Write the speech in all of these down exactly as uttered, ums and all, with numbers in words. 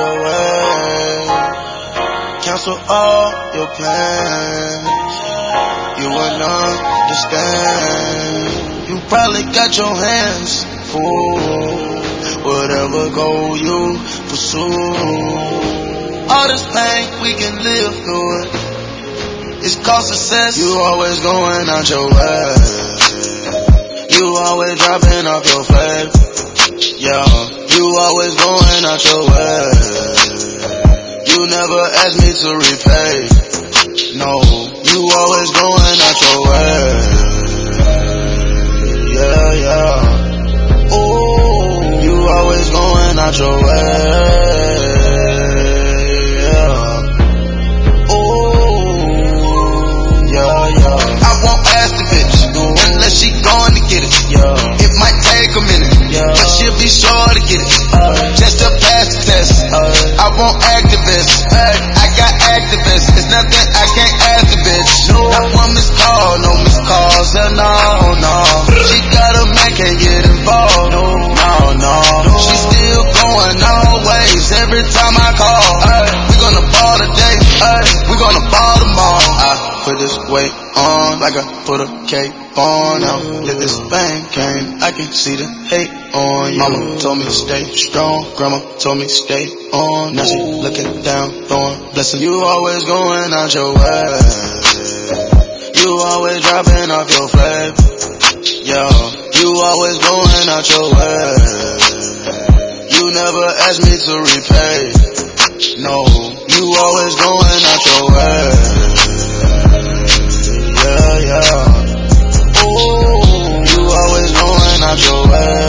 your way. Cancel all your plans. You wouldn't understand. You probably got your hands full. Whatever goal you pursue. All this pain, we can live through it. It's called success. You always going out your way. You always dropping off your faith. Yeah, you always going out your way. You never ask me to repay. No, you always going out your way. Yeah, yeah. Ooh, you always going out your way. Yeah. Ooh, yeah, yeah. I won't ask the bitch unless she going to get it. Yeah. It might take a minute, yeah, but she'll be sure to get it. Uh, Just to pass the test. Uh, I want activists. Uh, I got activists. It's nothing I can't ask the bitch. No. Not one missed call, no missed calls. Hell no, no. She got a man, can't get involved. No, no, no. She still going always. Every time I call, uh, we gonna ball today. Uh, we gonna ball tomorrow. I put this weight on like I put a cape on. Now let this bang came. I can see the hate on you. Mama told me stay strong. Grandma told me stay on. Now she looking down, throwing blessings. You always going out your way. You always dropping off your flag. Yeah, you always going out your way. You never ask me to repay. No, you always going out your way. Yeah, yeah. Ooh, you always going out your way.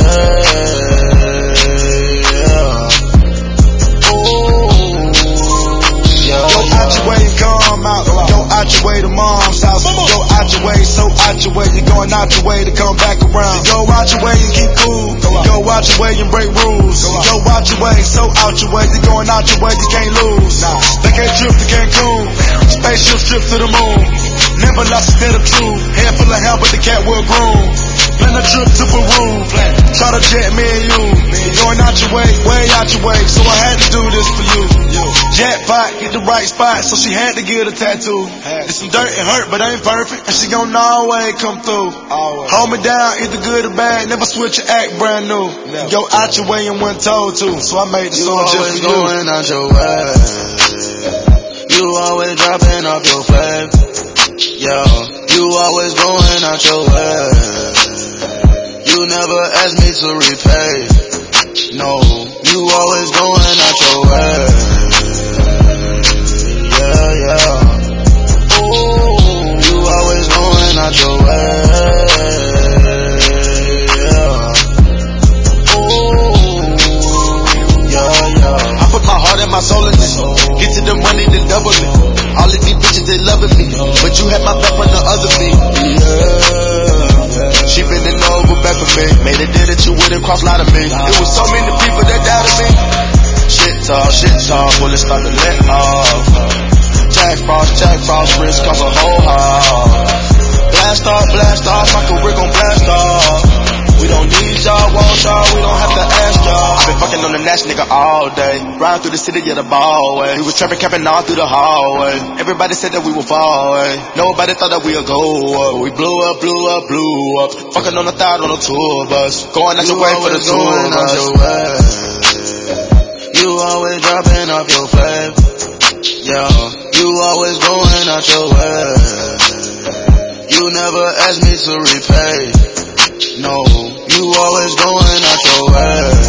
Yeah. Ooh, yeah. Go out your way and come out. Go out your way to mom's house. Go out your way, so out your way. You're going out your way to come back around. Go out your way and keep cool. Go out your way and break rules. Go out your way, so out your way. You're going out your way, you can't lose. They can't trip to Cancun. Spaceship trip to the moon. Never lost a bit of truth. Head full of hell, but the cat will groom. Plan a trip to Peru. Try to jet me and you. Going out your way, way out your way. So I had to do this for you. Jackpot, get the right spot, so she had to get a tattoo. It's some dirt, it hurt, but ain't perfect. And she gon' always come through. Hold me down, either good or bad. Never switch your act brand new. Go out your way and wasn't told to. So I made the song just for you. You always going out your way. You always dropping off your flag. Yeah, you always going out your way. You never ask me to repay. No, you always going out your way. Yeah, yeah. Ooh, you always going out your way. Yeah. Ooh, yeah, yeah. I put my heart and my soul in this. Get to the money, then double it. All of these bitches, they loving me, but you had my back on the other me. Yeah. She bending over back for me. Made a deal that you wouldn't cross line of me. It was so many people that doubted me. Shit talk, shit talk, well it start to let off. Jack Frost, Jack Frost, wrist cost a whole half. Blast off, blast off, my career gon' blast off. We don't need y'all, want y'all, we don't have to ask y'all. I been fucking on the Nash nigga all day. Riding through the city, yeah, the ball way. We was trapping, camping all through the hallway. Everybody said that we would fall away. Nobody thought that we would go up. We blew up, blew up, blew up. Fucking on the third on the tour bus. Going out your way for the tour bus. You always dropping off your flag. Yeah, you always going out your way. You never ask me to repay. No, you always going out your way.